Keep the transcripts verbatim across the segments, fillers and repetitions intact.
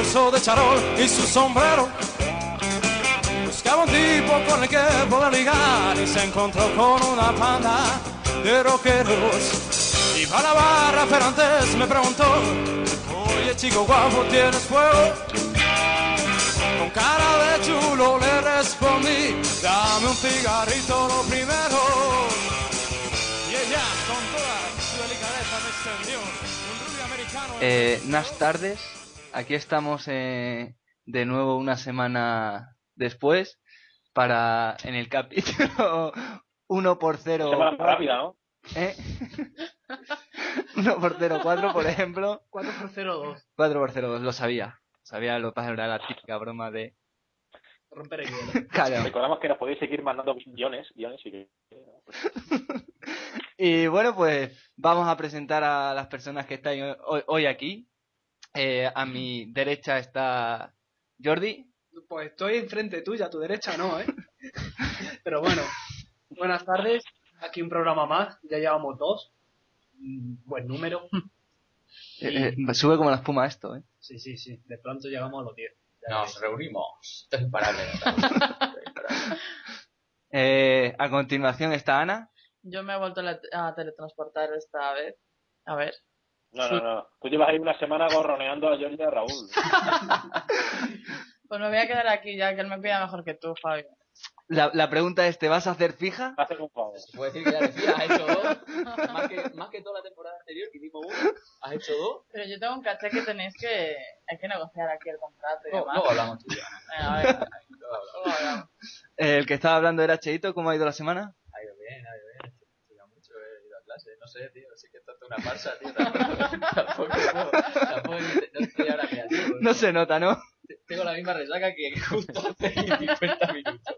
buzo de charol y su sombrero. Buscaba un tipo con el que poder ligar y se encontró con una panda de rockeros. Iba a la barra pero antes me preguntó: oye chico guapo, ¿tienes fuego? Con cara de chulo le respondí: dame un cigarrito lo primero. Y ella con toda su delicadeza me extendió un rubio americano. Eh, unas tardes, aquí estamos eh, de nuevo una semana después para en el capítulo uno por cero. Semana rápida, ¿no? ¿Eh? uno por cero cuatro, por ejemplo. cuatro por cero dos. cuatro por cero dos, lo sabía. Sabía, lo que pasa era la típica broma de romper el hielo. Claro. Recordamos que nos podéis seguir mandando guiones, guiones y que... Y bueno, pues vamos a presentar a las personas que estáis hoy, hoy aquí. Eh, a mi derecha está Jordi. Pues estoy enfrente tuya, a tu derecha no, ¿eh? Pero bueno, buenas tardes. Aquí un programa más, ya llevamos dos. Buen número. Y... Eh, eh, sube como la espuma esto, ¿eh? Sí, sí, sí. De pronto llegamos a los diez. Nos reunimos. Esto es imparable. eh, a continuación está Ana. Yo me he vuelto a teletransportar esta vez. A ver. No, no, no. Tú llevas ahí una semana gorroneando a Jordi y a Raúl. Pues me voy a quedar aquí ya, que él me cuida mejor que tú, Fabio. La, la pregunta es, ¿te vas a hacer fija? Hacer un favor. Se puede decir que ya decía, has hecho dos. Más que, más que toda la temporada anterior, que hicimos uno, has hecho dos. Pero yo tengo un caché que tenéis que... Hay que negociar aquí el contrato y No, demás. luego hablamos tú y yo. Venga, a ver. Luego hablamos. Eh, el que estaba hablando era Cheito. ¿Cómo ha ido la semana? Ha ido bien, ha ido bien. Estudia mucho, he ido a clase. No sé, tío. Sí que esto es una farsa, tío. Tampoco, tampoco, tampoco no estoy ahora creativo. No se nota, ¿no? Tengo la misma resaca que justo hace cincuenta minutos.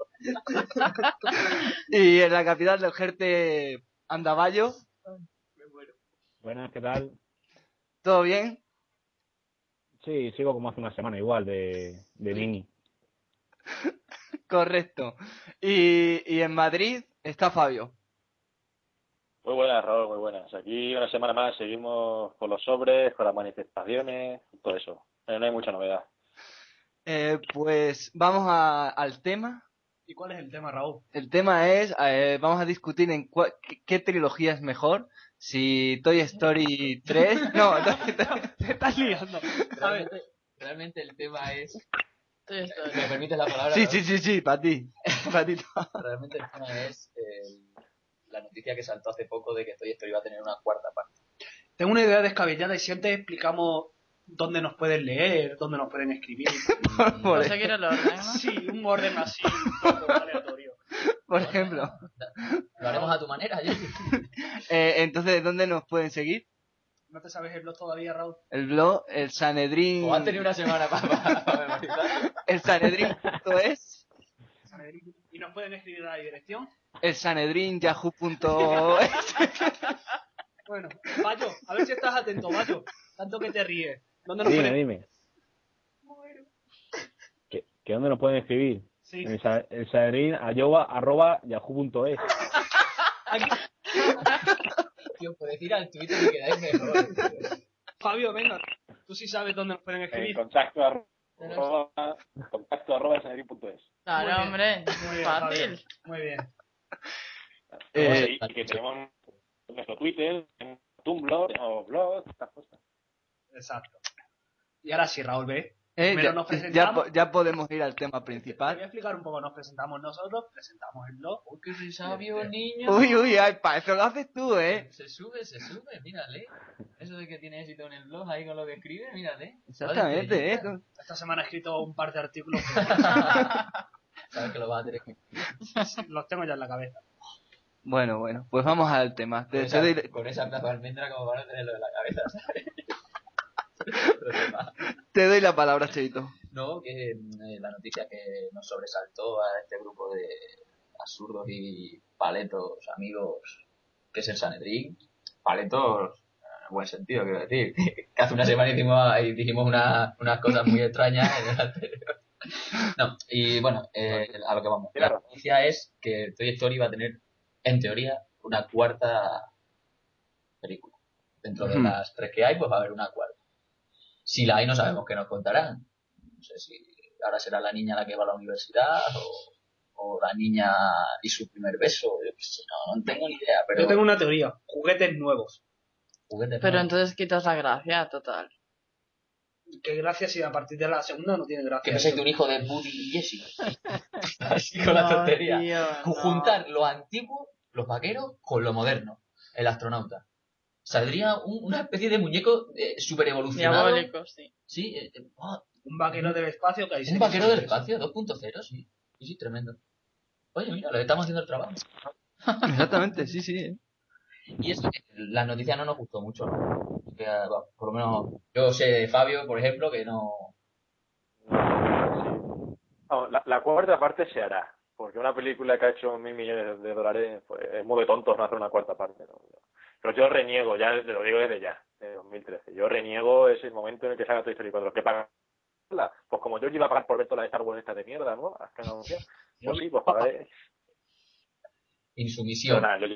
Y en la capital del Jerte, Andavallo. Me muero. Buenas, ¿qué tal? ¿Todo bien? Sí, sigo como hace una semana igual de, de Nini. Correcto. Y, y en Madrid está Fabio. Muy buenas, Raúl, muy buenas. Aquí una semana más seguimos con los sobres, con las manifestaciones, todo eso. Eh, no hay mucha novedad. Eh, pues vamos a, al tema. ¿Y cuál es el tema, Raúl? El tema es, eh, vamos a discutir en cua, qué, qué trilogía es mejor. Si Toy Story tres... No, te, te, te estás liando. Realmente, realmente el tema es... Toy Story. ¿Me permites la palabra? Sí, ¿no? sí, sí, sí, para ti. Para ti. Realmente el tema es el, la noticia que saltó hace poco de que Toy Story va a tener una cuarta parte. Tengo una idea descabellada y siempre explicamos dónde nos pueden leer, dónde nos pueden escribir. Por, ¿No seguir el orden, no? Sí, un orden así, un poco aleatorio. por Bueno, ejemplo. Lo haremos a tu manera, yo. Eh, entonces, ¿dónde nos pueden seguir? ¿No te sabes el blog todavía, Raúl? El blog, el Sanedrín... O han tenido una semana para, para, para memorizar. El Sanedrín punto es. ¿Y nos pueden escribir a la dirección? El Sanedrín yahoo punto es. Bueno, Bayo, a ver si estás atento, Bayo. Tanto que te ríes. ¿Dónde nos Dime, pueden...? dime. ¿Que, que dónde nos pueden escribir? Sí. En el, sa- el saedrin ayoba arroba yahoo punto es. Aquí. Tío, puedes ir al Twitter y quedáis mejor. Fabio, venga. Tú sí sabes dónde nos pueden Eh, escribir. contacto arroba, contacto arroba sanedrin punto es. Claro, Muy bien. hombre. Muy bien, Fácil. Fabio. Muy bien. Eh, y, y que tenemos nuestro Twitter, Tumblr, o blog, estas cosas. Exacto. Y ahora sí, Raúl, ve. eh, Primero ya, nos ya, presentamos. po- ya podemos ir al tema Te voy a principal. explicar un poco. Nos presentamos nosotros, presentamos el blog. Uy, qué soy sabio, niño. Uy, uy, ay, pa, eso lo haces tú, ¿eh? Se sube, se sube, mírale. Eso de que tiene éxito en el blog ahí con lo que escribe, mírale. Exactamente, ¿eh? Esta semana he escrito un par de artículos. Sabes que lo vas a tener que... Los tengo ya en la cabeza. Bueno, bueno, pues vamos al tema. Con Te, te esa, doy, con esa plaza de almendra como para no tenerlo en la cabeza, ¿sabes? Otro tema. te doy la palabra, Cheito. No, que eh, la noticia que nos sobresaltó a este grupo de absurdos y paletos amigos, que es el Sanedrín. Paletos, en buen sentido, quiero decir. Que hace una semana hicimos, ahí dijimos una, unas cosas muy extrañas en el anterior. No, y bueno, eh, a lo que vamos. La noticia es que Toy Story va a tener, en teoría, una cuarta película. Dentro de Hmm. las tres que hay, pues va a haber una cuarta. Si la hay, no sabemos qué nos contarán. No sé si ahora será la niña la que va a la universidad o, o la niña y su primer beso. Yo qué sé, no, no tengo ni idea. Pero Yo tengo una teoría. Juguetes nuevos. juguetes Pero nuevos. entonces quitas la gracia, total. Qué gracia si a partir de la segunda no tiene gracia. Que pensáis de un hijo de Buddy y Jessica. Así con la No, tontería. tío, Juntar lo antiguo, los vaqueros, con lo moderno. El astronauta. Saldría un- una especie de muñeco eh, super evolucionado. Diabólico, sí. Sí, eh, eh, oh, Un vaquero del espacio que hay un series vaquero del sobre eso. espacio, dos punto cero, sí. Sí, sí, tremendo. Oye, mira, le estamos haciendo el trabajo. Exactamente, sí, sí. ¿eh? Y eso, eh, la noticia no nos gustó mucho, ¿no? Que, ah, bueno, por lo menos, yo sé de Fabio, por ejemplo, que no... Vamos, la, la cuarta parte se hará, porque una película que ha hecho mil millones de dólares, pues es muy de tontos no hacer una cuarta parte, ¿no? Pero yo reniego, ya te lo digo desde ya, de dos mil trece, yo reniego ese momento en el que salga Toy Story cuatro, que pagarla, pues como yo iba a pagar por ver todas las Star Wars estas de mierda, ¿no? Las que han anunciado, pues sí, pues pagaré. Insumisión. Pero nada, yo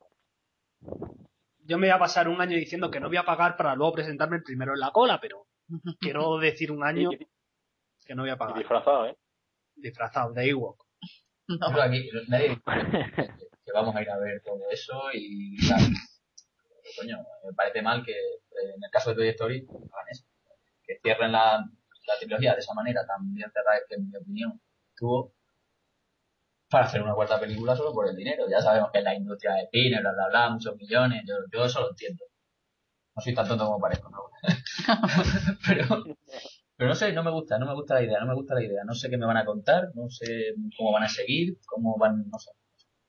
Yo me voy a pasar un año diciendo que no voy a pagar para luego presentarme el primero en la cola, pero quiero decir un año y, y- que no voy a y pagar. disfrazado, ¿eh? Disfrazado de Ewok. Yo creo que aquí nadie dice que, que vamos a ir a ver todo eso y tal. Pero, coño, me parece mal que eh, en el caso de Toy Story hagan eso. Que cierren la, la trilogía de esa manera tan bien cerrada que en mi opinión tuvo para hacer una cuarta película solo por el dinero. Ya sabemos que es la industria de cine, bla bla bla, muchos millones, yo, yo eso lo entiendo. No soy tan tonto como parezco, ¿no? pero, pero no sé, no me gusta, no me gusta la idea, no me gusta la idea. No sé qué me van a contar, no sé cómo van a seguir, cómo van, no sé.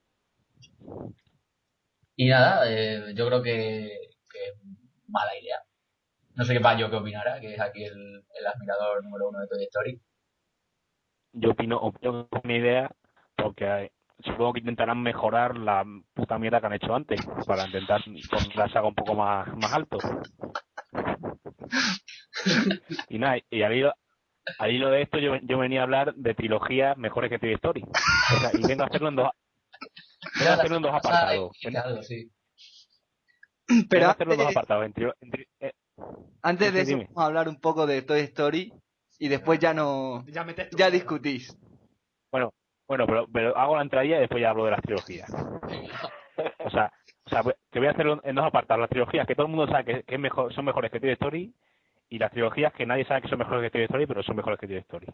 Y nada, eh, yo creo que, que es mala idea. No sé qué Payo qué opinará, que es aquí el, el admirador número uno de Toy Story. Yo opino, opino con mi idea porque eh, supongo que intentarán mejorar la puta mierda que han hecho antes para intentar poner la saga un poco más, más alto. Y nada, y al hilo, al hilo de esto yo, yo venía a hablar de trilogías mejores que Toy Story. O sea, y vengo a hacerlo en dos, vengo a hacerlo en dos apartados. Dijiste algo, sí. Vengo Pero a hacerlo en dos antes, apartados. En tri- en tri- eh, antes de sí, eso dime. vamos a hablar un poco de Toy Story y después ya no... Ya metes tu Ya mierda. discutís. Bueno, bueno, pero, pero hago la entradilla y después ya hablo de las trilogías. O sea, o sea, que voy a hacerlo en dos apartados. Las trilogías que todo el mundo sabe que, que es mejor, son mejores que Toy Story, y las trilogías que nadie sabe que son mejores que Toy Story, pero son mejores que Toy Story.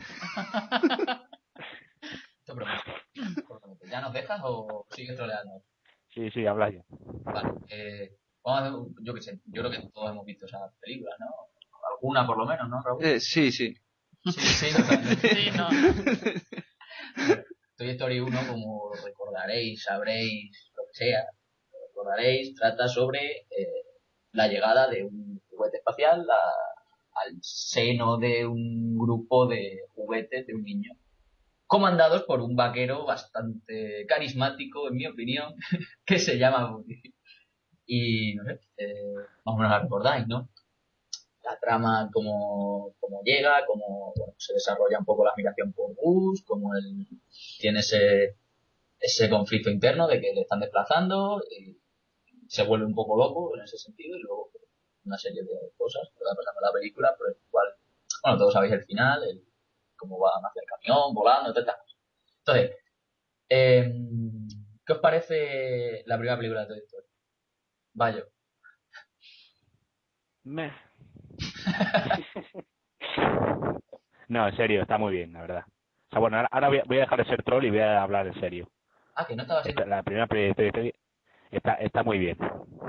Te prometo. Te prometo. ¿Ya nos dejas o sigues troleando? Sí, sí, hablas ya. Vale. Eh, vamos a hacer, un- yo qué sé, yo creo que todos hemos visto esa película, ¿no? Alguna por lo menos, ¿no, Raúl? Eh, sí, sí. Sí, sí, no, no. Sí, no. Toy Story uno, como recordaréis, sabréis, lo que sea, lo recordaréis, trata sobre eh, la llegada de un juguete espacial a- al seno de un grupo de juguetes de un niño, comandados por un vaquero bastante carismático, en mi opinión, que se llama Woody. Y, no sé, eh, más o menos la recordáis, ¿no? La trama, cómo, cómo llega, cómo bueno, se desarrolla un poco la admiración por Gus, cómo él tiene ese, ese conflicto interno de que le están desplazando, y se vuelve un poco loco en ese sentido, y luego una serie de cosas que va pasando en la película, pero igual, bueno, todos sabéis el final, el, cómo va hacia el camión, volando, todas estas cosas. Entonces, eh, ¿qué os parece la primera película de Toy Story? Vaya. Meh. No, en serio, está muy bien, la verdad. O sea, bueno, ahora, ahora voy, a, voy a dejar de ser troll y voy a hablar en serio. Ah, que no estaba así. Esta- la primera peli de Toy Story está, está muy bien.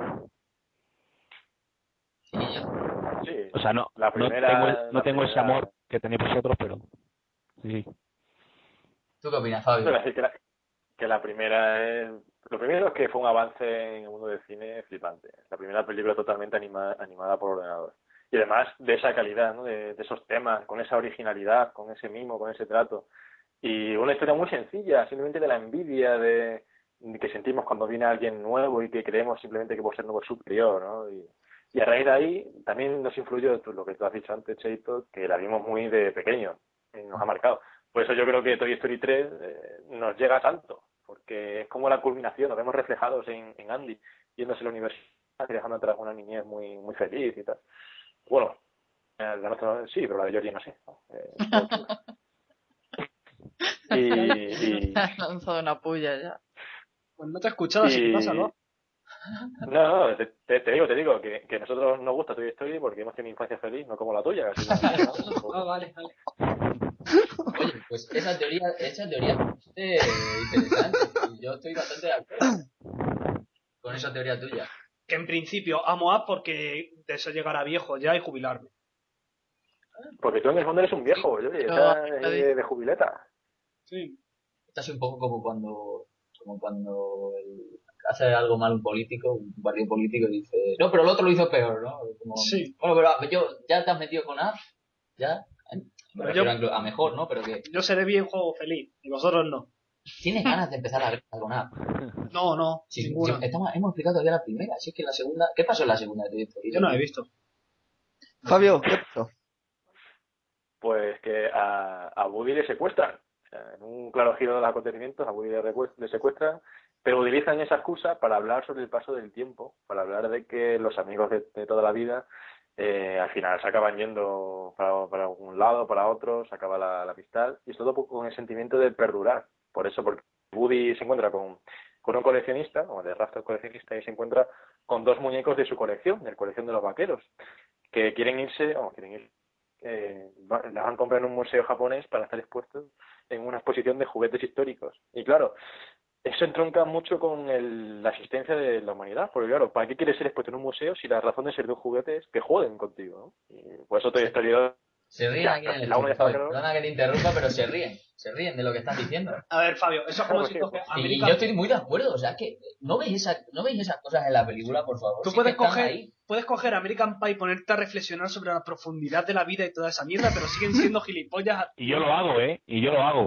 Sí, yo- Sí, O sea, no, La no primera- tengo, el- no la tengo ese primera- amor que tenéis vosotros, pero sí. ¿Tú qué opinas, Fabio? Quiero decir que la, que la primera es... Lo primero es que fue un avance en el mundo del cine flipante. La primera película totalmente anima, animada por ordenador. Y además de esa calidad, ¿no? de, de esos temas, con esa originalidad, con ese mimo, con ese trato. Y una historia muy sencilla, simplemente de la envidia de, de que sentimos cuando viene alguien nuevo y que creemos simplemente que por ser nuevo es superior, ¿no? Y, y a raíz de ahí también nos influyó tú, lo que tú has dicho antes, Cheito, que la vimos muy de pequeño, y nos ha marcado. Por eso yo creo que Toy Story tres eh, nos llega tanto, porque es como la culminación, nos vemos reflejados en, en Andy, yéndose a la universidad y dejando atrás una niñez muy muy feliz y tal. Bueno, eh, la nuestra sí, pero la de Georgie no sé. ¿no? Eh, y, y, Has lanzado una puya ya. Pues no te he escuchado, así que y- pásalo. No, no, te, te- te digo, te digo, que, que a nosotros nos gusta Toy Story porque hemos tenido infancia feliz, no como la tuya. Casi no. Ah, vale, vale. Oye, pues esa teoría, esa teoría es interesante. Y yo estoy bastante de acuerdo con esa teoría tuya. Que en principio amo a porque deseo llegar a viejo ya y jubilarme. Porque tú en el fondo eres un viejo, yo, estás eh, de jubileta. Sí. Esto es un poco como cuando, como cuando el- hace algo mal un político, un partido político y dice, no, pero el otro lo hizo peor, ¿no? Como, Sí. Bueno, pero yo, ya te has metido con A, ya, me Pero refiero yo- a, a mejor, ¿no? Pero que Yo seré viejo feliz y vosotros no. tienes ganas de empezar a ver con A. No, no, Sí, sí, ninguna. estamos, hemos explicado todavía la primera, así que la segunda, ¿qué pasó en la segunda de Toy Story? Yo no la he visto. Fabio, ¿qué pasó? Pues que a, a Woody le secuestran. O sea, en un claro giro de los acontecimientos, a Woody le, recuest- le secuestran, pero utilizan esa excusa para hablar sobre el paso del tiempo, para hablar de que los amigos de, de toda la vida eh, al final se acaban yendo para, para un lado, para otro, se acaba la, la amistad, y es todo con el sentimiento de perdurar. Por eso, porque Woody se encuentra con, con un coleccionista, o de rastro coleccionista, y se encuentra con dos muñecos de su colección, de la colección de los vaqueros, que quieren irse, o quieren ir, eh, va- las han comprado en un museo japonés para estar expuestos en una exposición de juguetes históricos. Y claro, eso entronca mucho con el- la existencia de la humanidad, porque claro, ¿para qué quieres ser expuesto en un museo si la razón de ser de un juguete es que jueguen contigo, ¿no? Y por eso Toy Story dos, Se ríen ya, aquí en el la uno ya estudio, estaba Fabio. claro. Perdona que te interrumpa, pero se ríen, se ríen de lo que estás diciendo. A ver, Fabio, eso es como Pues si sí, coges Y American... yo estoy muy de acuerdo, o sea, que no veis, esa, no veis esas cosas en la película, por favor. Tú Sí puedes que están coger, ahí. puedes coger American Pie y ponerte a reflexionar sobre la profundidad de la vida y toda esa mierda, pero siguen siendo gilipollas. Y yo lo hago, ¿eh? Y yo lo hago.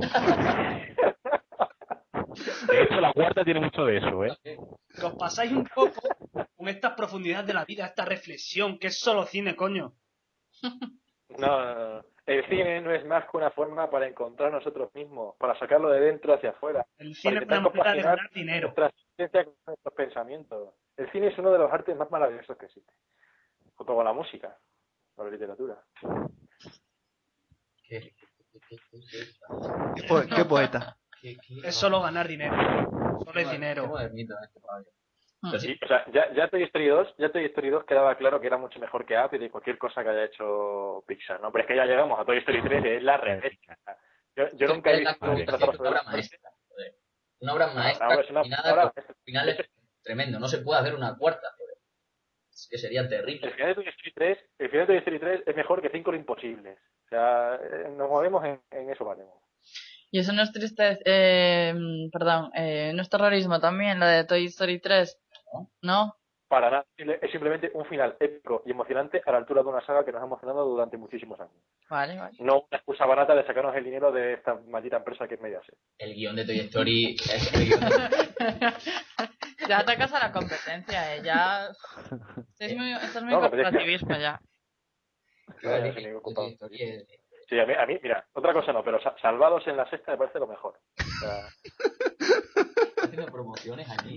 De hecho, la cuarta tiene mucho de eso, ¿eh? Que os pasáis un poco con estas profundidades de la vida, esta reflexión, que es solo cine, coño. No, no, no. El cine no es más que una forma para encontrar nosotros mismos, para sacarlo de dentro hacia afuera, El para cine es una intentar manera de compaginar ganar dinero. nuestra existencia con nuestros pensamientos. El cine es uno de los artes más maravillosos que existe, junto con la música, con la literatura. ¿Qué, qué, qué, qué, qué- ¿Qué, po- qué poeta? qué- qué- Es solo ganar dinero. Solo es Qué dinero. modernito este Fabio. Pero sí, Y, o sea, ya, ya Toy Story dos, ya Toy Story dos quedaba claro que era mucho mejor que Up y de cualquier cosa que haya hecho Pixar, ¿no? Pero es que ya llegamos a Toy Story tres, que es la revista. Yo, yo nunca he es la visto un culminación tratado de sobre una obra la muerte. maestra. joder. Una obra maestra No, es una culminada obra con maestra. finales tremendo. No se puede hacer una cuarta, joder. Es que sería El terrible. final de Toy Story tres, el final de Toy Story tres es mejor que cinco imposibles. O sea, eh, nos movemos en, en eso, valemos. Y eso no es triste, eh, perdón, eh, no es terrorismo también, la de Toy Story tres, ¿no? Para nada, es simplemente un final épico y emocionante a la altura de una saga que nos ha emocionado durante muchísimos años. Vale, vale. No una excusa barata de sacarnos el dinero de esta maldita empresa que es Mediaset. El guión de Toy Story es el guión de... Ya atacas a la competencia, eh, ya... Esto es muy, esto es muy No, no, pero es que- corporativismo ya. Claro, de sin ningún Toy culpable. Story es- Sí, a mí, a mí, mira, otra cosa no, pero sa- Salvados en la sexta me parece lo mejor. O sea, Está haciendo promociones aquí.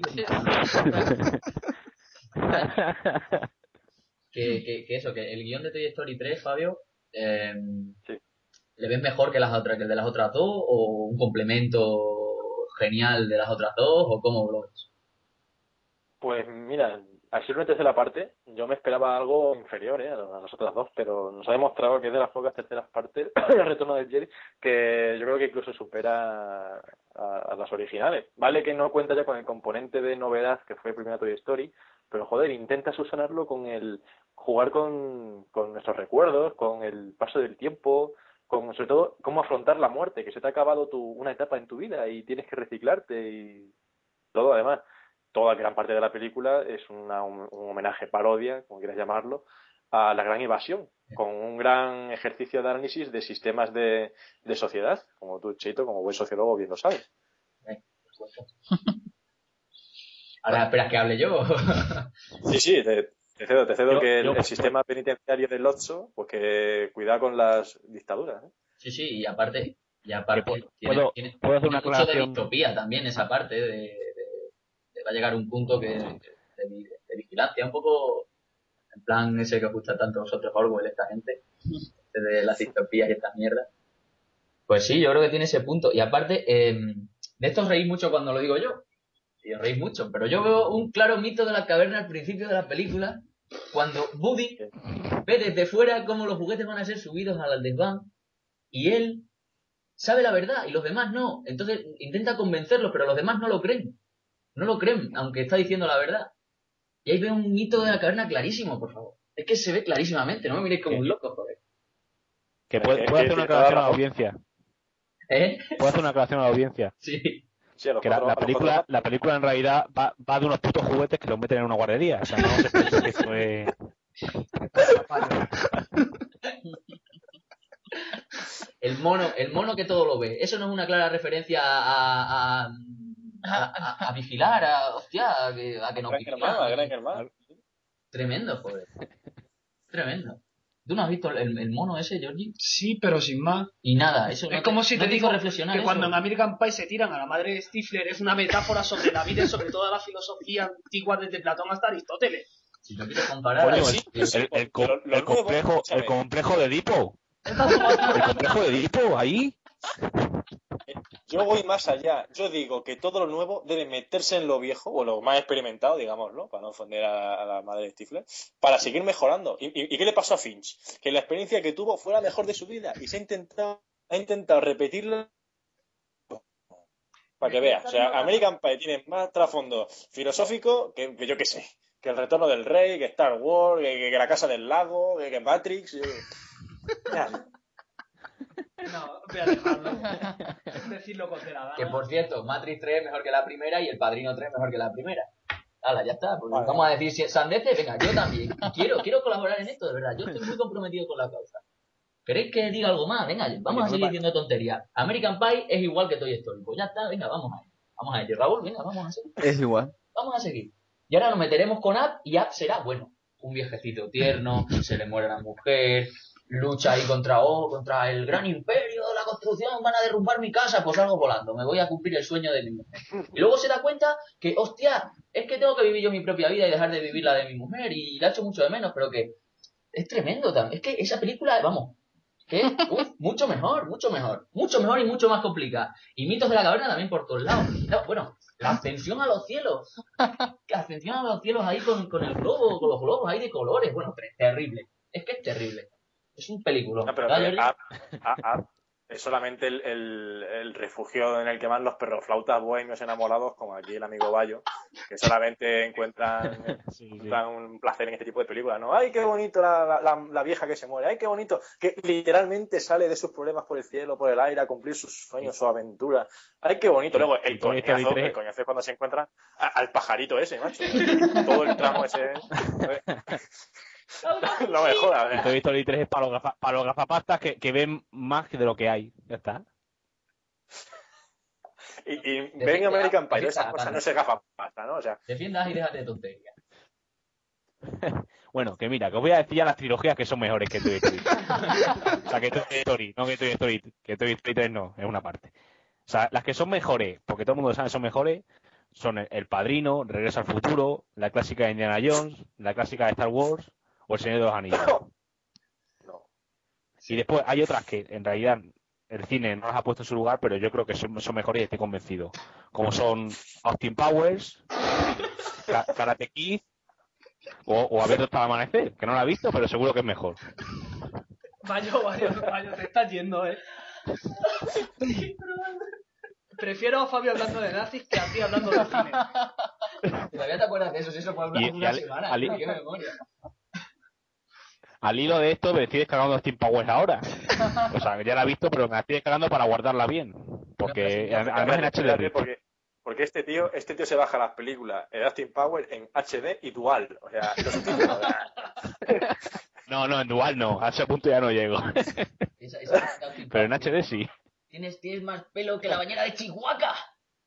que, que, que eso, que el guión de Toy Story tres, Fabio, eh, Sí. ¿le ves mejor que las otras, que el de las otras dos? ¿O un complemento genial de las otras dos? ¿O cómo lo ves? pues mira, al ser una tercera parte, yo me esperaba algo inferior ¿eh? a las otras dos, pero nos ha demostrado que es de las pocas terceras partes el retorno del Jedi que yo creo que incluso supera a, a las originales. Vale que no cuenta ya con el componente de novedad que fue primera Toy Story, pero joder, intenta subsanarlo con el jugar con, con nuestros recuerdos, con el paso del tiempo, con sobre todo cómo afrontar la muerte, que se te ha acabado tu, una etapa en tu vida y tienes que reciclarte y todo. Además, toda gran parte de la película es una, un, un homenaje, parodia, como quieras llamarlo, a La Gran Invasión, con un gran ejercicio de análisis de sistemas de, de sociedad, como tú, Cheito, como buen sociólogo bien lo sabes. Eh, por supuesto. Ahora esperas que hable yo. Sí, sí, te, te cedo, te cedo Yo- que el, yo- el sistema penitenciario del Lotso, pues que cuidado con las dictaduras. ¿eh? Sí, sí, y aparte, y aparte ¿Puedo- tiene, puedo- tiene- puedo hacer tiene una mucho de aclaración? distopía también esa parte de, de- de va a llegar un punto que de, de- de vigilancia, un poco en plan ese que os gusta tanto a vosotros, Orwell, esta gente, de las distopías y estas mierdas. Pues sí, yo creo que tiene ese punto. Y aparte, eh, de esto os reís mucho cuando lo digo yo. Y os reís mucho. Pero yo veo un claro mito de la caverna al principio de la película, cuando Woody ve desde fuera cómo los juguetes van a ser subidos al desván y él sabe la verdad y los demás no. Entonces intenta convencerlos, pero los demás no lo creen. No lo creen, aunque está diciendo la verdad. Y ahí veo un mito de la caverna clarísimo, por favor. Es que se ve clarísimamente, no me miréis como un loco, joder. Que puede, puede hacer una aclaración a la audiencia. ¿Eh? Puede hacer una aclaración a la audiencia. Sí. Sí, a los Que la, cuatro- la a los película cuatro- la película en realidad va, va de unos putos juguetes que los meten en una guardería. O sea, no se piensa que eso es... El mono, el mono que todo lo ve. Eso no es una clara referencia a, a, a, a- a vigilar, a, hostia, a que, a que nos Gran vigilan. hermano, gran hermano. Tremendo, joder. Tremendo. ¿Tú no has visto el, el mono ese, Georgie? Sí, pero sin más. Y nada, eso no Es como si no te hizo digo reflexionar que eso. cuando en American Pie se tiran a la madre de Stifler es una metáfora sobre la vida y sobre toda la filosofía antigua desde Platón hasta Aristóteles. Si no quieres comparar... Coño, sí, el, sí, el- el co- lo- lo el nuevo, complejo, escúchame. el complejo de Edipo. El complejo de Edipo, ahí. Yo voy más allá. Yo digo que todo lo nuevo debe meterse en lo viejo, o lo más experimentado, digámoslo, para no ofender a, a la madre de Stifler, para seguir mejorando. ¿Y, y, y qué le pasó a Finch? Que la experiencia que tuvo fue la mejor de su vida y se ha intentado, ha intentado repetirla para que veas. O sea, American Pie tiene más trasfondo filosófico que, que yo qué sé, que El Retorno del Rey, que Star Wars, que, que La Casa del Lago, que, que Matrix. eh. Ya. No, voy a dejarlo. Decirlo con la Que por cierto, Matrix tres es mejor que la primera y El Padrino tres mejor que la primera. Hala, ya está. Pues Vale. vamos a decir, si sandeces, venga, yo también. Quiero, quiero colaborar en esto, de verdad. Yo estoy muy comprometido con la causa. ¿Queréis que diga algo más? Venga, vamos a seguir diciendo tonterías. American Pie es igual que Toy Story. Pues ya está, venga, vamos a ello. Vamos a ello. Raúl, venga, vamos a seguir. Es igual. Vamos a seguir. Y ahora nos meteremos con App y App será, bueno, un viejecito tierno, se le muere la mujer, lucha ahí contra, oh, contra el gran imperio, la construcción, van a derrumbar mi casa, pues salgo volando, me voy a cumplir el sueño de mi mujer. Y luego se da cuenta que, hostia, es que tengo que vivir yo mi propia vida y dejar de vivir la de mi mujer, y la echo mucho de menos, pero que es tremendo también. Es que esa película, vamos, que es uf, mucho mejor, mucho mejor, mucho mejor y mucho más complicada. Y Mitos de la Caverna también por todos lados. No, bueno, la ascensión a los cielos. La ascensión a los cielos ahí con, con el globo, con los globos ahí de colores. Bueno, tre- terrible. Es que es terrible. Es un película. No, pero que Up, Up, Up es solamente el, el, el refugio en el que van los perroflautas bohemios enamorados, como aquí el amigo Bayo, que solamente encuentran, Sí, sí. encuentran un placer en este tipo de películas, ¿no? ¡Ay, qué bonito la, la, la vieja que se muere! ¡Ay, qué bonito! Que literalmente sale de sus problemas por el cielo, por el aire, a cumplir sus sueños, su aventura. ¡Ay, qué bonito! Luego, el Y Toy Story coñazo, tres. el coñazo es cuando se encuentra a- al pajarito ese, macho. Todo el tramo ese... No me jodas, Y ¿eh? Toy Story tres es para los, gafa- para los gafapastas que, que ven más de lo que hay. Ya está. Y, y ven American Pie, esas Defienda, cosas Panda. no se gafapasta, ¿no? O sea, Defiendas y déjate de tonterías. Bueno, que mira, que os voy a decir ya las trilogías que son mejores que Toy Story. O sea, que Toy Story, no que Toy Story, que Toy Story tres no, es una parte. O sea, las que son mejores, porque todo el mundo lo sabe, son mejores, son El, El Padrino, Regreso al Futuro, la clásica de Indiana Jones, la clásica de Star Wars o El Señor de los Anillos. no. Y después hay otras que en realidad el cine no las ha puesto en su lugar, pero yo creo que son, son mejores y estoy convencido. Como son Austin Powers, Ka- Karate Kid o, o A ver hasta el amanecer, que no la he visto, pero seguro que es mejor. Vaya, vaya, vaya, te estás yendo, eh. Prefiero a Fabio hablando de nazis que a ti hablando de cine. ¿Todavía te acuerdas de eso? Si eso fue una, Y- y una al- semana. al- tío, qué memoria. Al hilo de esto me estoy descargando Austin Powers ahora. O sea, ya la he visto, pero me la estoy descargando para guardarla bien. Porque No, pero sí, además en H D. Espérate, porque, porque este tío, este tío se baja las películas en Austin Powers en H D y dual. O sea, los subtítulos. No, no, en dual no. A ese punto ya no llego. Esa, esa, Pero en H D sí. Tienes, tienes más pelo que la bañera de Chihuahua.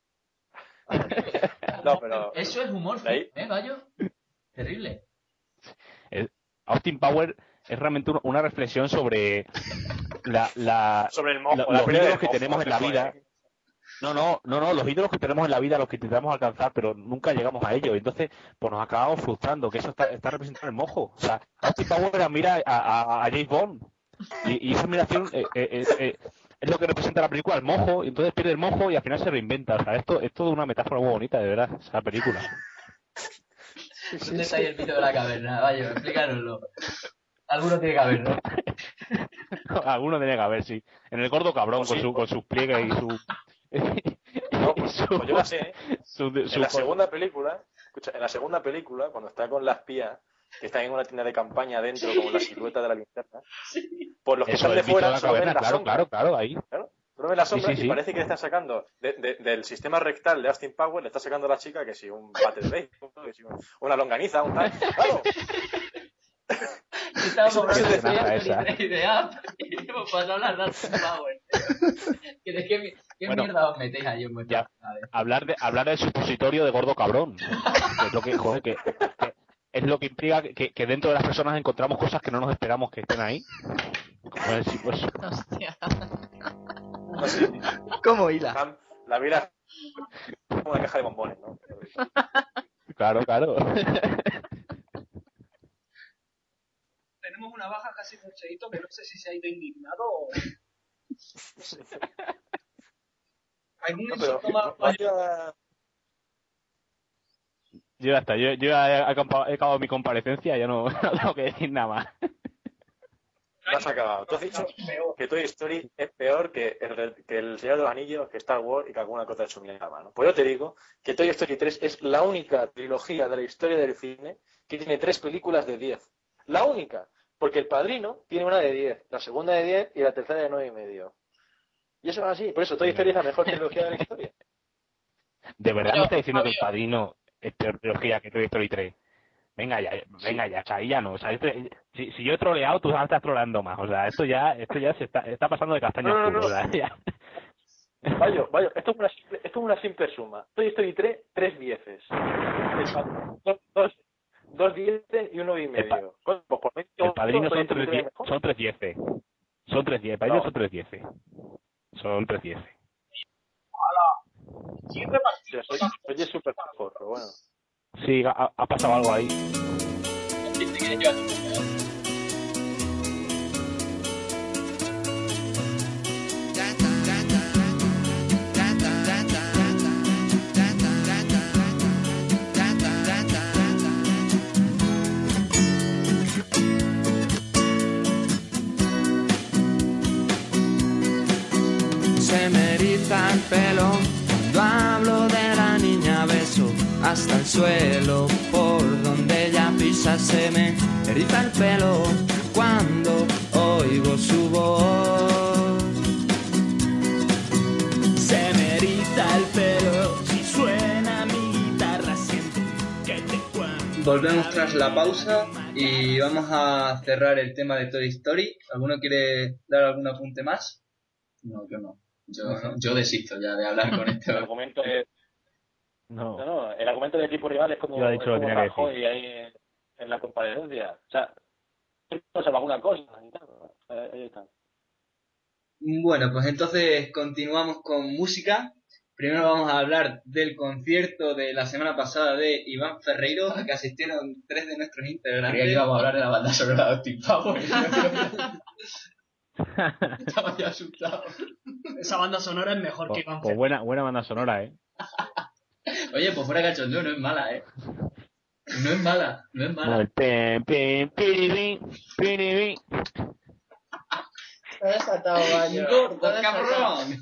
No, pero Eso es humor, de ahí- ¿eh, gallo? Terrible. Austin Powers es realmente una- una reflexión sobre la, la, sobre el mojo, lo- la los pelea del ídolos que mojo, tenemos en la joder. vida. No, no, no, no, los ídolos que tenemos en la vida, los que intentamos alcanzar, pero nunca llegamos a ellos. Entonces, pues nos acabamos frustrando, que eso está, está representando el mojo. O sea, Austin Powers admira a, a, a James Bond. Y, y esa admiración, eh, eh, eh, eh, es lo que representa la película, el mojo, y entonces pierde el mojo y al final se reinventa. O sea, esto es toda una metáfora muy bonita, de verdad, esa película. ¿Dónde está ahí el pito de la caverna? Vaya, explícanoslo. Alguno tiene que haber, ¿no? Alguno tiene que haber, sí. En el gordo cabrón, Pues con, sí, su, pues- con sus pliegues y su... No, y pues, su- pues yo la sé, ¿eh? su- su- En la segunda película, escucha, en la segunda película, cuando está con la espía, que está en una tienda de campaña dentro, como la silueta de la linterna, pues los que Eso, están el de bicho de fuera la solo ven caverna, la claro, sombra. claro, claro, ahí. Claro, solo ven la Sí, sombra sí, y sí. parece que le está sacando de- de- del sistema rectal de Austin Powers, le está sacando a la chica que si un bate de béisbol, que si un- una longaniza, un tal. ¡Claro! Estábamos Eso hablando de es una Toy esa. Story tres y de Up y hemos pasado a hablar de Austin Powers. ¿Qué, qué, qué Bueno, mierda os metéis ahí en vuestra ya. nave? Hablar de hablar del supositorio de gordo cabrón. Que es lo que, joder, que, que es lo que implica que, que dentro de las personas encontramos cosas que no nos esperamos que estén ahí. Como es, sí, pues, Hostia. Así, ¿Cómo hila? la vida es como una caja de bombones, ¿no? claro, claro. Tenemos una baja casi de Cheito que no sé si se ha ido indignado o... ¿Algún No, pero insulto más vaya- Yo ya está, yo, yo ya he, acampa- he acabado mi comparecencia, ya no, no tengo que decir nada más. lo has acabado. Tú has dicho que Toy Story es peor que el, que el Señor de los Anillos, que Star Wars y que alguna cosa de su mierda, ¿no? Pues yo te digo que Toy Story tres es la única trilogía de la historia del cine que tiene tres películas de diez. La única. Porque El Padrino tiene una de diez, la segunda de diez y la tercera de nueve y medio. Y eso es así. Por eso Toy Story es la mejor trilogía de la historia. ¿De verdad Pero, me está diciendo que el Fabio. Padrino es peor trilogía que Toy Story tres? Venga ya, venga ya, o sea, ahí ya no. O sea, esto- si, si yo he troleado, tú ahora estás troleando más. O sea, esto ya, esto ya se está, está pasando de castaña No, no, a no. culo, o sea, ya. Vaya, vaya, esto es una simple, esto es una simple suma. Toy Story tres, tres dieces. El Padrino, Dos, dos, dos dieces y uno y medio. Pues por medio, El Padrino Toy son Story tres, tres die- es mejor. son tres dieces. Son tres dieces, el Padrino No. son tres dieces. Son tres dieces. ¿Quién repartió? Yo soy, soy el super mejor, pero bueno. Sí, ha, ha pasado algo ahí. ¿Viste que yo a tu mujer? Se me eriza el pelo cuando hablo de la niña, beso hasta el suelo, por donde ella pisa se me eriza el pelo cuando oigo su voz. Se me eriza el pelo si suena mi guitarra, siento que te cuento. Volvemos tras la pausa y vamos a cerrar el tema de Toy Story. ¿Alguno quiere dar algún apunte más? No, yo no. Yo, yo desisto ya de hablar con este. El argumento es, No. no, no, el argumento del equipo rival es como, Yo he dicho es lo que como tenía que Rajoy ahí en, en la comparecencia. O sea, no se va alguna cosa. Y tal. Eh, ahí está. Bueno, pues entonces continuamos con música. Primero vamos a hablar del concierto de la semana pasada de Iván Ferreiro, al que asistieron tres de nuestros Creía integrantes. que íbamos a hablar de la banda sonora de Austin Powers. Estaba ya asustado. Esa banda sonora es mejor que Pues, Iván pues buena, buena banda sonora, ¿eh? Oye, pues fuera cachondeo, no es mala, ¿eh? No es mala, no es mala. El pim, pim, piribim, piribim. Te he desatado, gallo. ¡Gordo, Te he desatado. cabrón!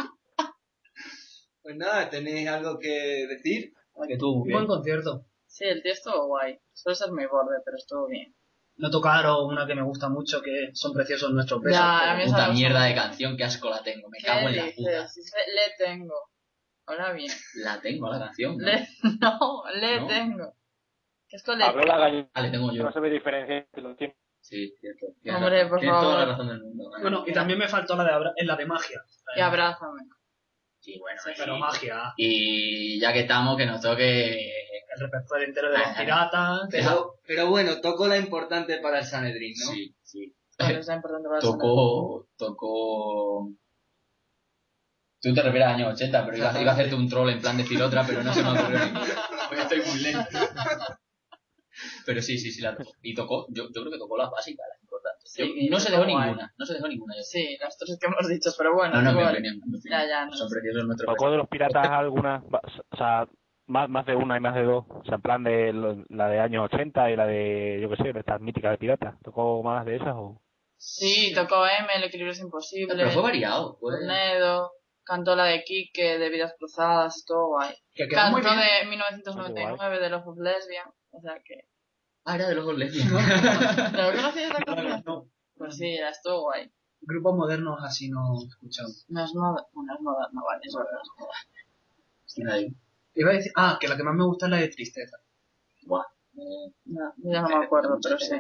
Pues nada, ¿tenéis algo que decir? Ah, que tú, Un bien. buen concierto. Sí, el tío estuvo guay. Suele ser muy borde, pero estuvo bien. No tocaron una que me gusta mucho, que son preciosos nuestros besos. Ya, pero- a mí Puta esa- mierda de canción, qué asco la tengo. Me cago en la ¿Qué puta. dices? Si se- le tengo. Habla bien. La tengo la canción. ¿no? Le... No, le ¿No? tengo. ¿Qué es con le Habló la gallina, Ah, le tengo yo. no se ve diferencia entre los tiempos. Sí, cierto. Tienes Hombre, razón. por Tienes toda favor. la razón del mundo. Vale. Bueno, y también me faltó la de, abra- en la de magia. Y abrázame. Sí, bueno. Sí, y- pero magia. Y ya que estamos, que nos toque. El repertorio entero de los Ah, piratas. Pero, pero bueno, tocó la importante para el Sanedrín, ¿no? Sí, sí. Bueno, es importante para saber. Tocó. Tocó. Tú te refieres a años ochenta, pero iba, iba a hacerte un troll en plan decir otra, pero no se me ocurrió ninguna. Porque estoy muy lento. Pero sí, sí, sí la tocó. Y tocó, yo, yo creo que tocó las básicas, las importantes. Sí, Yo- no se dejó guay. ninguna, no se dejó ninguna. yo. Sí, las tres que hemos dicho, pero bueno. No, no, mi igual. opinión, mi opinión. Ya, ya, no Son sé. preciosos nuestros ¿Tocó de los piratas alguna? Va- O sea, más, más de una y más de dos. O sea, en plan de lo- la de años ochenta y la de, yo qué sé, de estas míticas de piratas. ¿Tocó más de esas o...? Sí, tocó M, El equilibrio es imposible. Pero fue variado, fue... Tornado, cantó la de Quique, de Vidas Cruzadas, estuvo guay. Que quedó muy Cantó bien. de mil novecientos noventa y nueve de Love of Lesbian, o sea que... Ah, era de los lesbianos. ¿No lo conocías esa canción? No, Pues sí, la estuvo guay. grupos modernos así no escuchamos. No es moda, no es moda, no vale, es verdad. Mira ahí. Iba a decir, ah, que la que más me gusta es la de Tristeza. Buah. Eh, No, yo ya no me acuerdo, pero sí.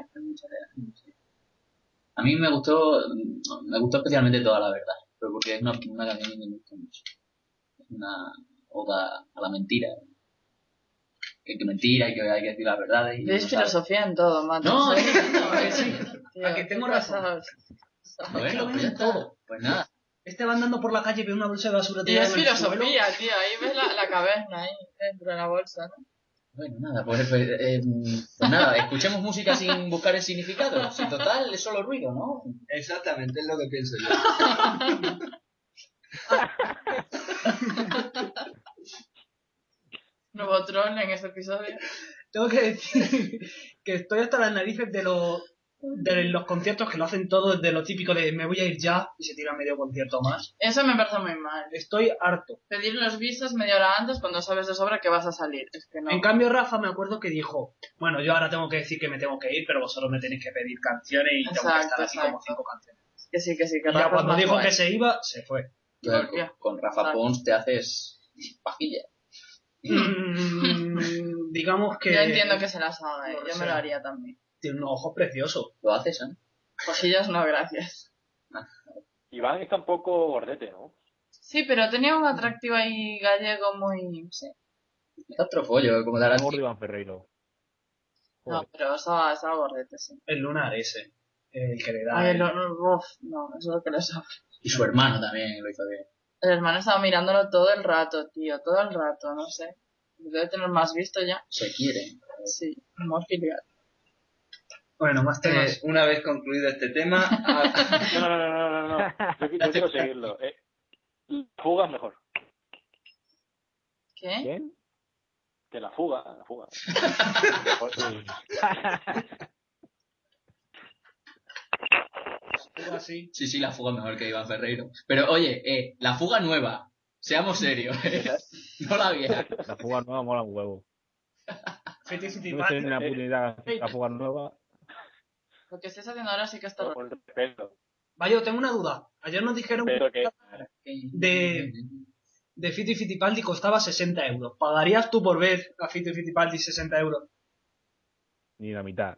A mí me gustó, me gustó especialmente toda la verdad, pero porque es una, una canción que me gusta mucho. Es una oda a la mentira. Que hay que mentir, hay que, hay que decir las verdades. Y Tienes no sabes. filosofía en todo, macho. No, ¿sí? no, que sí. Tío, A que tengo ¿qué razón. pasa? Bueno, lo pues ya ven está. todo. Pues nada. Este va andando por la calle, ve una bolsa de basura Y tirada es en el suelo. filosofía, tío, ahí ves la, la caverna ahí dentro de la bolsa, ¿no? Bueno, nada, pues, pues, eh, pues nada, escuchemos música sin buscar el significado. Si total es solo ruido, ¿no? Exactamente, es lo que pienso yo. Nuevo troll en este episodio. Tengo que decir que estoy hasta las narices de los de los conciertos que lo hacen todos, de lo típico de me voy a ir ya y se tira medio concierto más. Eso me parece muy mal. Estoy harto. Pedir los visos media hora antes cuando sabes de sobra que vas a salir. Es que no. En cambio, Rafa me acuerdo que dijo, bueno, yo ahora tengo que decir que me tengo que ir, pero vosotros me tenéis que pedir canciones y tengo que Exacto, estar aquí como exacto. cinco canciones. Que sí, que sí, que Y ya Rafa es cuando más dijo guay. que se iba, se fue. Con, Ya. con Rafa Exacto. Pons te haces pajilla. Mm, digamos que... Yo entiendo que se las haga, ¿eh? No, Yo sí. me lo haría también. Tiene unos ojos preciosos. Lo haces, ¿eh? Cojillas no, gracias. Iván está un poco gordete, ¿no? Sí, pero tenía un atractivo ahí gallego muy... No sé. Está otro follo, como dará Gordo Iván Ferreiro. No, Joder. pero estaba, estaba gordete, sí. El lunar ese. El que le da... Ay, el- lo, no, uf, no, eso es lo que le sabe. Y su hermano también lo hizo bien. El hermano estaba mirándolo todo el rato, tío, todo el rato, no sé. Debe tener más visto ya. Se quieren. Sí, amor filial. Bueno, más temas. Eh, una vez concluido este tema, a- No, no, no, no, no, no. Yo, qui- yo quiero seguirlo. Eh, la fuga es mejor. ¿Qué? ¿Quién? Que la fuga, la fuga. Algo así. Sí, sí, la fuga mejor que Iván Ferreiro. Pero oye, eh, la fuga nueva. Seamos serios, ¿eh? No la vieja. La fuga nueva mola un huevo. Fiti, fiti, No pat. sé ni la puta idea la fuga nueva. Lo que estés haciendo ahora sí que está raro. Con respeto. Vaya, tengo una duda. Ayer nos dijeron Pero que... de, de Fiti Fittipaldi costaba sesenta euros. ¿Pagarías tú por ver a Fiti Fittipaldi sesenta euros? Ni la mitad.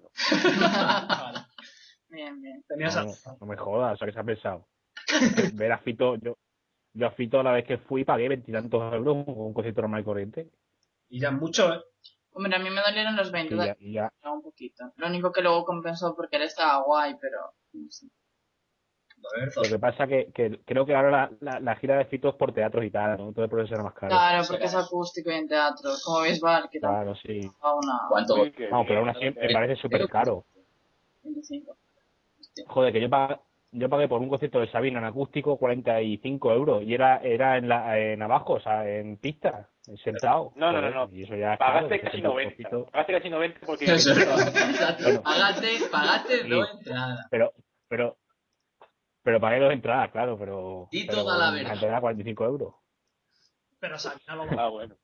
Bien, bien. Tenías No, a... no me jodas, o sea, que se ha pensado. Ver a Fito, yo, yo a Fito la vez que fui pagué veintitantos euros con un concierto normal y corriente. Y ya mucho, ¿eh? Hombre, a mí me dolieron los veinte, Y ya, y ya, un poquito. Lo único que luego compensó porque él estaba guay, pero... no sé. lo que pasa que, que creo que ahora la, la, la gira de Fito es por teatros y tal, ¿no? Entonces por eso será más caro. Claro, porque es acústico y en teatro. Como veis, Bar, que Claro, sí. tampoco una... ¿Cuánto? Uy, que- Vamos, pero aún así me parece súper caro. veinticinco. Joder, que yo pagué, yo pagué por un concierto de Sabina en acústico cuarenta y cinco euros y era era en la en abajo, o sea, en pista, sentado. No, no, no, Joder, no. Y eso ya es Pagaste caro, casi que noventa. poquito. Pagaste casi noventa porque... Eso es verdad. Bueno. Pagaste, pagaste Sí. dos entradas. Pero, pero, pero pagué dos entradas, claro, pero... Di pero toda la verdad. entrada cuarenta y cinco euros. Pero Sabina lo Ah, bueno.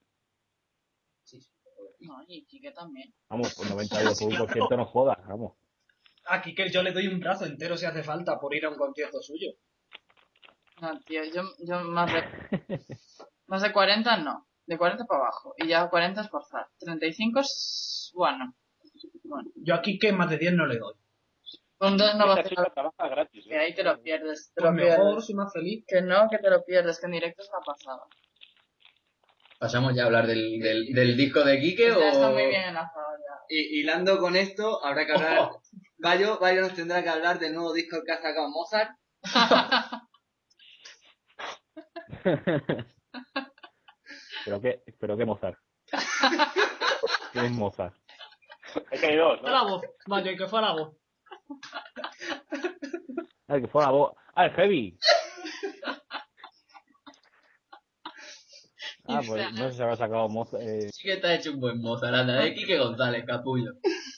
No, y Quique también. Vamos, por noventa euros por un concierto no jodas, vamos. A Kike yo le doy un brazo entero si hace falta por ir a un concierto suyo. No, tío, yo, yo más de... más de cuarenta no. De cuarenta para abajo. Y ya cuarenta es forzar. treinta y cinco es... bueno. Bueno. Yo a Kike más de diez no le doy. Con dos no va a Esta chica hacer... trabaja gratis. ¿eh? Que ahí te lo pierdes. Te Pues lo mejor, pierdes. soy más feliz. Que no, que te lo pierdes. Que en directo es una pasada. Pasamos ya a hablar del, del, del disco de Quique o... Ya está muy bien enlazado ya. y, hilando con esto, habrá que hablar... Bayo, Bayo nos tendrá que hablar del nuevo disco que ha sacado Mozart. pero qué, pero qué Mozart. ¿Qué es Mozart? Es que hay dos, Fue la ¿no? voz. Vaya, que fue la voz. Ah, que fue la voz. Ah, el Heavy. Ah, pues no sé si se habrá sacado moza. Eh... Sí que te ha hecho un buen mozo, anda, de Quique González, capullo.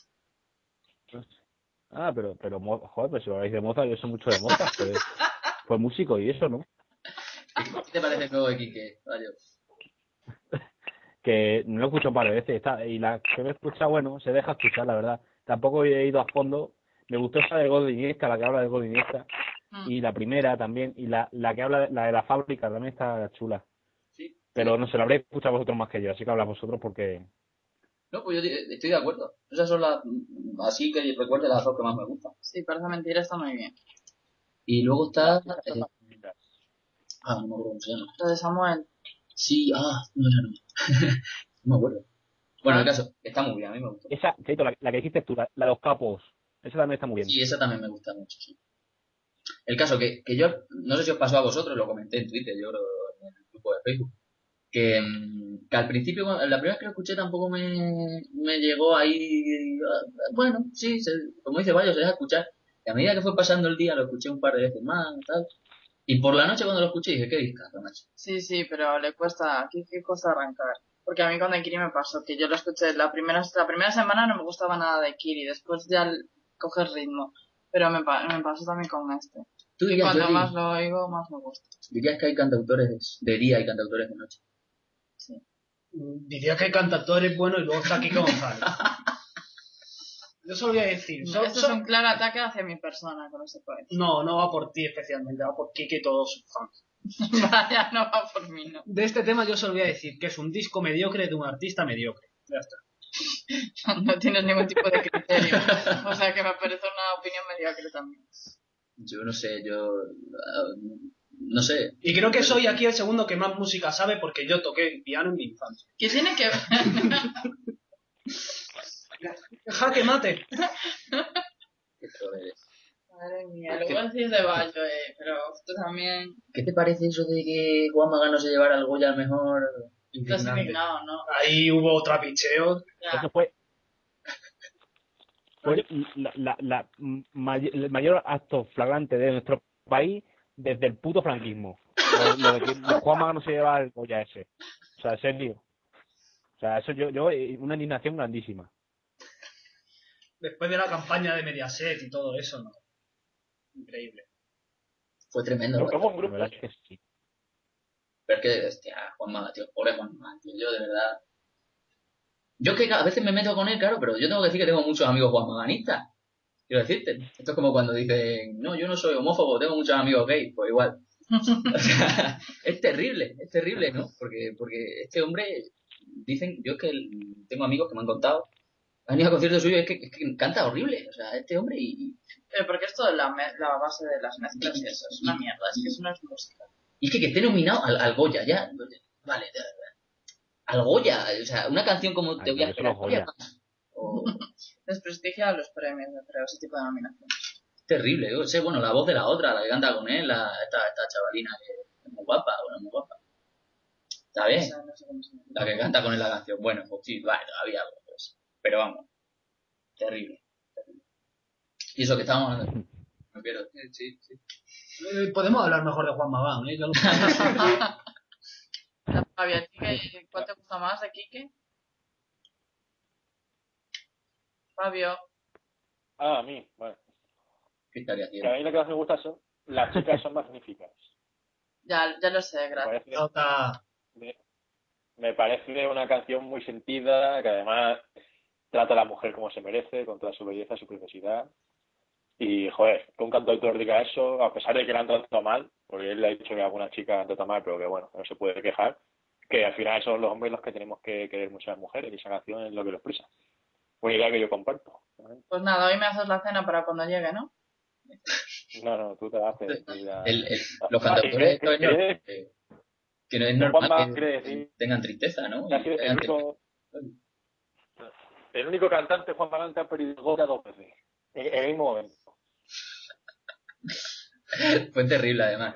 Ah, pero, pero, joder, pues si lo habláis de Mozart, yo sé mucho de Mozart, pues, fue músico y eso, ¿no? ¿Qué te parece el nuevo de Quique? Vaya. Que no lo escucho un par de veces, está, y la que me escucha, bueno, se deja escuchar, la verdad. Tampoco he ido a fondo. Me gustó esa de Gol de Iniesta, la que habla de Gol de Iniesta, Mm. y la primera también, y la, la que habla de la de la fábrica también está chula. Sí. Pero no sé, la habréis escuchado vosotros más que yo, así que habla vosotros porque... No, pues yo te- estoy de acuerdo. Esas son las, así que recuerde las dos que más me gustan. Sí, parece mentira, está muy bien. Y luego está... Las eh, más lindas. ah, no me acuerdo cómo se llama. Lo de Samuel. Sí, ah, no, ya no. No me acuerdo. Bueno, Ah. el caso, está muy bien, a mí me gustó. Esa, Cheito, la, la que dijiste tú, la, la de los capos, esa también está muy bien. Sí, esa también me gusta mucho, sí. El caso que, que yo, no sé si os pasó a vosotros, lo comenté en Twitter, yo creo, en el grupo de Facebook, que, mm, que al principio, cuando- la primera vez que lo escuché tampoco me, me llegó ahí, ah, bueno, sí, se- como dice Bayo, se deja escuchar. Y a medida que fue pasando el día, lo escuché un par de veces más, tal. Y por la noche cuando lo escuché dije, qué discazo, macho. Sí, sí, pero le cuesta, ¿qué, qué cuesta arrancar? Porque a mí con The Kiri me pasó que yo lo escuché la primera, la primera semana no me gustaba nada de Kiri, después ya el- coge ritmo. Pero me, pa- me pasó también con este. Tú Y dirías, cuanto Jordi, más lo oigo, más me gusta. dirías que hay cantautores de día y cantautores de noche. Diría que hay cantautores buenos y luego está Quique González. Yo solo voy a decir. so- Esto so- es un claro ataque hacia mi persona, que no se puede. No, no va por ti especialmente, va por Quique y todos sus fans. Vaya, no va por mí, no. De este tema yo solo voy a decir que es un disco mediocre de un artista mediocre. Ya está. No tienes ningún tipo de criterio. O sea que me parece una opinión mediocre también. Yo no sé, yo... ah, no sé. Y creo que soy aquí el segundo que más música sabe porque yo toqué el piano en mi infancia. ¿Qué tiene que ver? Jaque mate. Qué troll eres. Madre mía, luego decís de Bayo, eh, pero tú también ¿Qué te parece eso de que Juan Magán no se llevara el Goya al mejor? estás Indignante. indignado, ¿no? Ahí hubo trapicheo. Ya. Eso fue... Fue la, la, la may- el mayor acto flagrante de nuestro país desde el puto franquismo. Lo, lo de que Juan Magán no se lleva el Goya ese. O sea, en serio. O sea, eso yo, yo, eh, una indignación grandísima. Después de la campaña de Mediaset y todo eso, ¿no? Increíble. Fue tremendo. Pero macho. como un La grupo. verdad es que sí. Pero es que, hostia, Juan Magán, tío, pobre Juan Magán, tío, yo de verdad... Yo que a veces me meto con él, claro, pero yo tengo que decir que tengo muchos amigos Juan Maganistas. Quiero decirte, esto es como cuando dicen, no, yo no soy homófobo, tengo muchos amigos gays, pues igual. O sea, es terrible, es terrible, ¿no? Porque, porque este hombre, dicen, yo es que tengo amigos que me han contado, han ido a conciertos suyos, es que, es que canta horrible, o sea, este hombre y, Pero porque esto es la, me- la base de las mezclas y eso, es una mierda, es que eso no es música. y es que, que esté nominado al, al Goya, ya, vale, ya, al Goya, o sea, una canción como Te Ay, voy a pero eso hacer no al es Goya. Goya. O- Desprestigia a los premios, yo creo, ese tipo de nominaciones. terrible, yo sé, bueno, la voz de la otra, la que canta con él, la, esta, esta chavalina que es muy guapa, bueno, muy guapa. Está bien, O sea, no sé cómo se llama. la que canta con él la canción, bueno, pues sí, vale, todavía algo, pues. Pero vamos, terrible, terrible. Y eso que estábamos hablando, me pierdo, sí, sí. Eh, podemos hablar mejor de Juan Magán, ¿eh? Ya lo- Fabi, ¿a ti qué- cuál te gusta más de Quique? Fabio. Ah, a mí, bueno. ¿Qué estaría Que a haciendo? mí lo que más me gusta son las chicas son magníficas. Ya, ya lo sé, Me gracias. parece, Nota. me, me parece una canción muy sentida, que además trata a la mujer como se merece, con toda su belleza, su preciosidad. Y, joder, que un cantautor diga eso, a pesar de que le han tratado mal, porque él le ha dicho que alguna chica la han tratado mal, pero que bueno, no se puede quejar, que al final son los hombres los que tenemos que querer mucho a las mujeres, y esa canción es lo que lo expresa. Una idea que yo comparto. Pues nada, hoy me haces la cena para cuando llegue, ¿no? No, no, tú te la haces. tú ya- El, el, los cantautores estos, ¿Qué- ¿no? qué- que, que no es Juan normal Magán que quiere decir- tengan tristeza, ¿no? que ha sido Y el tengan único, el único cantante, Juan Magán, que ha perdido el Goya dos veces, en, en el mismo momento. tristeza. Fue terrible, además.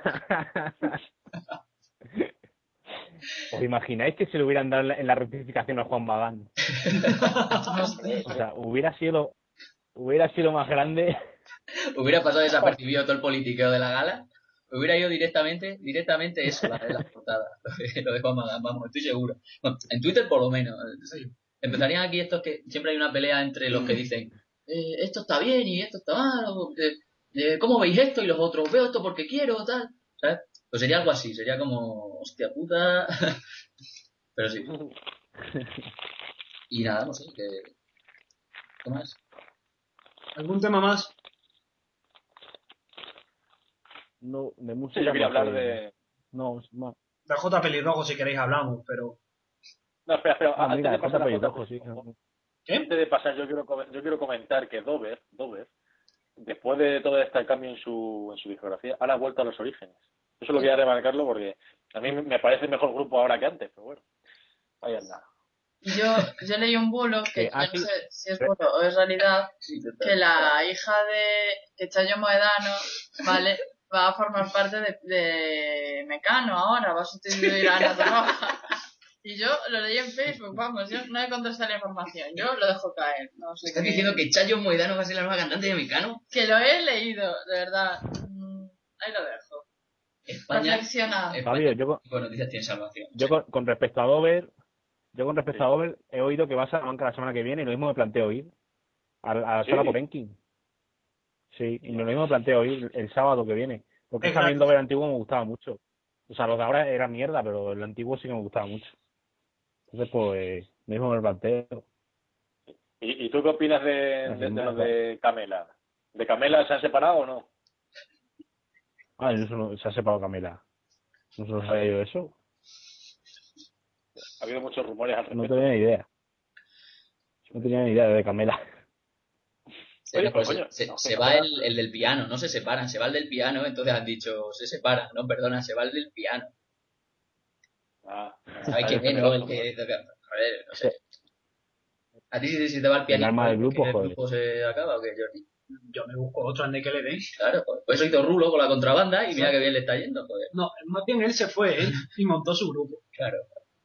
¿Os imagináis que se le hubieran dado en la- en la rectificación a Juan Magán? O sea, hubiera sido lo, hubiera sido lo más grande. Hubiera pasado desapercibido todo el politiqueo de la gala. Hubiera ido directamente, directamente eso, la de las portadas. Lo dejo a Magán, vamos, estoy seguro. Bueno, en Twitter por lo menos. Sí. Empezarían aquí estos que siempre hay una pelea entre los que dicen eh, esto está bien y esto está mal, o, eh, eh, ¿cómo veis esto? Y los otros, veo esto porque quiero, tal, ¿sabes? Pues sería algo así, sería como, hostia puta. Pero sí. Y nada, no sé, que... ¿qué más? ¿Algún tema más? No, de música. Sí, yo quería no hablar sé. de... No, no. De J. Pelirrojo, si queréis, hablamos, pero... No, espera, espera. Ah, antes mira, de J. pasar a Pelirrojo, J. sí. ¿Qué? Antes de pasar, yo quiero, com- yo quiero comentar que Dover, Dover, después de todo este cambio en su, en su discografía, ahora ha vuelto a los orígenes. Eso lo quería remarcarlo porque a mí me parece el mejor grupo ahora que antes, pero bueno, ahí anda. Yo, yo leí un bulo, que Que yo aquí- no sé si es bulo o es realidad, Sí, que la hija de que Chayo Moedano, ¿vale? Va a formar parte de, de Mecano ahora, va a sustituir a Ana Torroja. Y yo lo leí en Facebook, vamos, yo no he contrastado la información, yo lo dejo caer, no sé ¿Estás qué. diciendo que Chayo Moedano va a ser la nueva cantante de Mecano? Que lo he leído, de verdad. Mm, ahí lo dejo. España... Reflexiona. Fabio, yo, con- Con noticias tiene salvación. yo con, con respecto a Dover, yo con respecto a Dover he oído que va a Salamanca la semana que viene y lo mismo me planteo ir a, a la ¿Sí? sala Potemkin. Sí, y lo mismo me planteo ir el sábado que viene. Porque Es es que a mí el gratis. Dover antiguo me gustaba mucho. O sea, lo de ahora era mierda, pero el antiguo sí que me gustaba mucho. Entonces, pues, lo mismo me planteo. ¿Y, y tú qué opinas de, de, de los de Camela? ¿De Camela se han separado o no? Ah, eso no, se ha separado Camila. No se lo sabía yo eso. Ha habido muchos rumores al No respecto. tenía ni idea. No tenía ni idea de Camela. Se, Oye, pues, coño, se, no, se que va Camela- el, el del piano, no se separan, se va el del piano, entonces han dicho, se separan, no, perdona, se va el del piano. Ah, ¿Sabes quién es, no? El que toca... Joder, no sé. ¿A ti si, si te va el pianista? arma del grupo, ¿que el joder. grupo se acaba o qué, Jordi? Yo me busco otro ande que le den. Claro, pues, pues eso hizo Rulo con la contrabanda y mira que bien le está yendo, joder. No, más bien él se fue, él, y montó su grupo. Claro.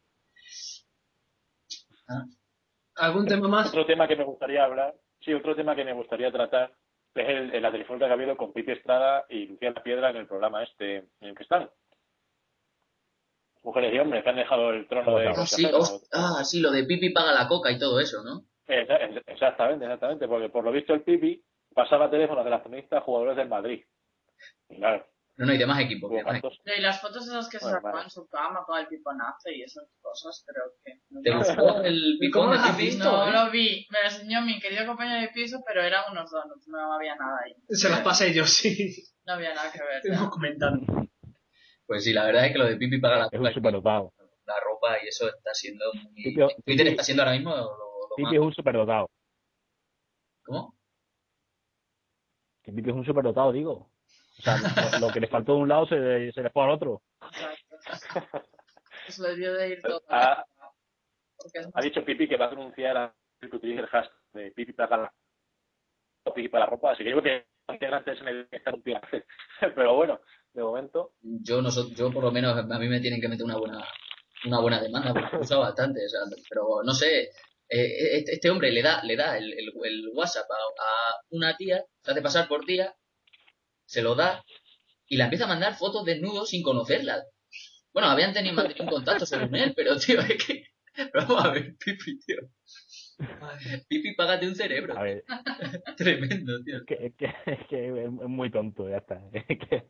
Ah, ¿Algún tema más? Otro tema que me gustaría hablar, sí, otro tema que me gustaría tratar es el, el la trifulca que ha habido con Pipi Estrada y Lucía La Piedra en el programa este en el que están. Mujeres y hombres que han dejado el trono de ah, sí, consejero. host- ah, sí, lo de Pipi paga la coca y todo eso, ¿no? Exa- Exactamente, exactamente, porque por lo visto el Pipi pasaba teléfonos de las tenistas a jugadores del Madrid. Y claro, No, no, y demás equipos. hubo demás gastos. Y las fotos esas que se Bueno, sacaban vale. en su cama con el piponazo y esas cosas, creo que... equipos. ¿Te gustó el picón ¿Cómo de las has Pipi? visto? No eh? lo vi, me lo enseñó mi querido compañero de piso, pero eran unos donuts, no había nada ahí. Se las pasé yo, sí. No había nada que ver. Estuvimos ya. comentando. Pues sí, la verdad es que lo de Pipi paga la Es coca. un superdotado. La ropa y eso está siendo muy... Pipi- Twitter Pipi- está siendo ahora mismo lo, lo Pipi más... es un superdotado. ¿Cómo? Que Pipi es un superdotado, digo. O sea, lo, lo que le faltó de un lado se, se le fue al otro. Exacto. Pues lo debió de ir todo. Ha, Porque es ha más... dicho Pipi que va a denunciar a que utilice el hashtag de Pipi para la o Pipi para la ropa, así que yo creo que integrantes en el que están un pero bueno, de momento Yo, no so- yo por lo menos, a mí me tienen que meter una buena una buena demanda, porque he usado bastante, o sea, pero no sé, eh, este, este hombre le da le da el, el, el WhatsApp a, a una tía, se hace pasar por tía, se lo da y la empieza a mandar fotos desnudos sin conocerla. Bueno, habían tenido, mantenido un contacto según él, pero tío, es que... Vamos a ver, Pipi, tío. Pipi, págate un cerebro. A ver, Tremendo, tío. es que, es que, es que es es muy tonto, ya está. Es que,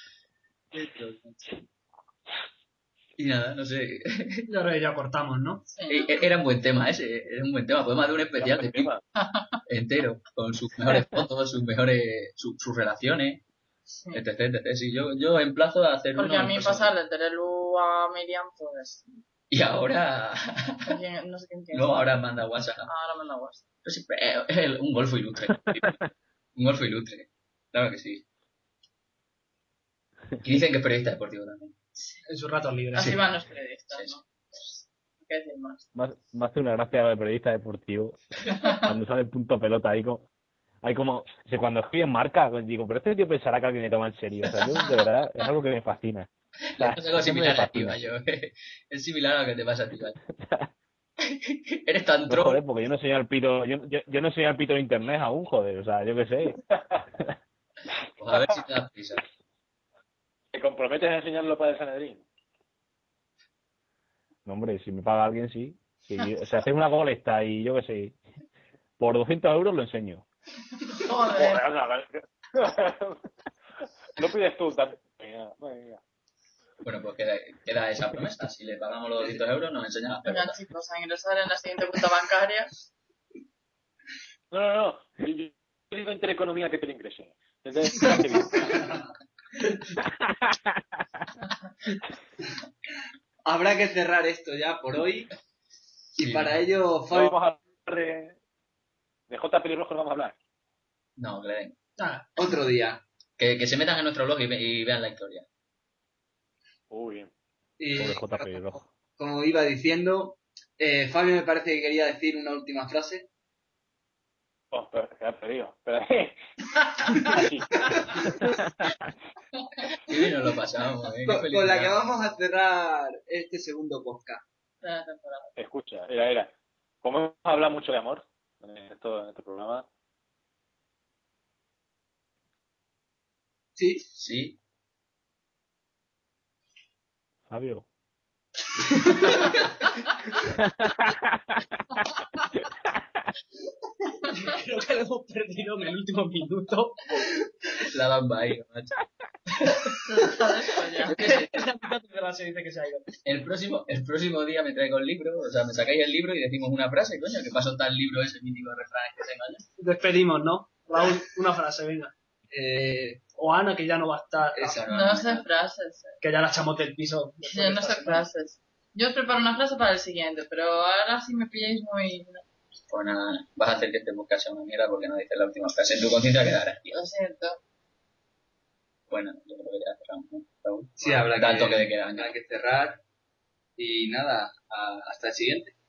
Y nada, no sé. Y ahora ya cortamos, ¿no? Sí, E- e- Era un buen tema ese, era un buen tema. Podemos hacer un especial de Pipi tema. entero, con sus mejores fotos, sus mejores, su- sus relaciones, sí. etc, etcétera. Sí, yo, yo emplazo a hacer Porque uno a en mí persona. pasarle de Terelu a Miriam, pues... Y ahora... ¿quién- No sé quién tiene. no, ahora manda WhatsApp. Ahora manda WhatsApp. Yo siempre- eh, el- un golfo ilustre. Un golfo ilustre. Claro que sí. Y dicen que es periodista deportivo también. En sus ratos libres. Así Sí. van los periodistas, Sí, sí. ¿no? ¿Qué decir más? me hace- me hace una gracia de periodista deportivo. Cuando sale el punto pelota ahí como... Hay como... o sea, cuando escribe en marca, digo, pero este tío pensará que alguien me toma en serio. O sea, yo de verdad es algo que me fascina. O sea, Es algo eso me similar a ti, fascina. yo. Es similar a lo que te pasa a ti, ¿vale? Eres tan No, troll. joder, porque yo no soy al pito, yo, yo, yo no soy al pito de internet aún, joder, o sea, yo qué sé. Pues a ver si te das prisa. ¿Te comprometes a enseñarlo para el Sanedrín? No, hombre, si me paga alguien, sí. Si, o sea, hacer una colecta y yo qué sé, por doscientos euros lo enseño. Joder. Joder, anda, no pides tú también. Venga, venga. Bueno, pues queda, queda esa promesa. Si le pagamos los doscientos euros, nos enseña las Venga, pelotas. chicos, a ingresar en la siguiente cuenta bancaria. No, no, no. Yo yo digo intereconomía que te lo ingrese. Entonces, Habrá que cerrar esto ya por hoy. Y Sí. para ello, no Fabio, vamos a hablar de, de J. Pelirrojo, no vamos a hablar. No, que le den. Ah, otro día. Que, que se metan en nuestro blog y, ve- y vean la historia. Uy, bien. Y, Pobre J P rojo. como iba diciendo, eh, Fabio me parece que quería decir una última frase. Oh, pero que has perdido. Pero, así. Qué bien nos lo pasamos, ¿eh? Qué Con, con la que felicidad. vamos a cerrar este segundo podcast. De la temporada. Escucha, era, era. Como hemos hablado mucho de amor en, esto, en este programa, Sí. Sí. Fabio. creo que lo hemos perdido en el último minuto. La bamba ahí, macho. Yo qué sé, En la mitad de la se dice que se ha ido. El próximo, el próximo día me traigo el libro, o sea, me sacáis el libro y decimos una frase, coño, que pasó tal libro ese mítico de refranes que tengo yo. Despedimos, ¿no? Raúl, una frase, venga. Eh, O Ana, que ya no va a estar. esa no. No sé frases. eh. Que ya la echamos del piso. Yo no sé frases. Yo os preparo una frase para el siguiente, pero ahora sí me pilláis muy... Pues nada, vas a hacer que este podcast sea una mierda porque no dices la última frase. En tu conciencia quedará. Lo siento. Bueno, yo creo que ya cerramos, ¿no, Raúl? Sí, habrá Tanto que, que de queda, habrá que cerrar. Y nada, a- hasta el siguiente.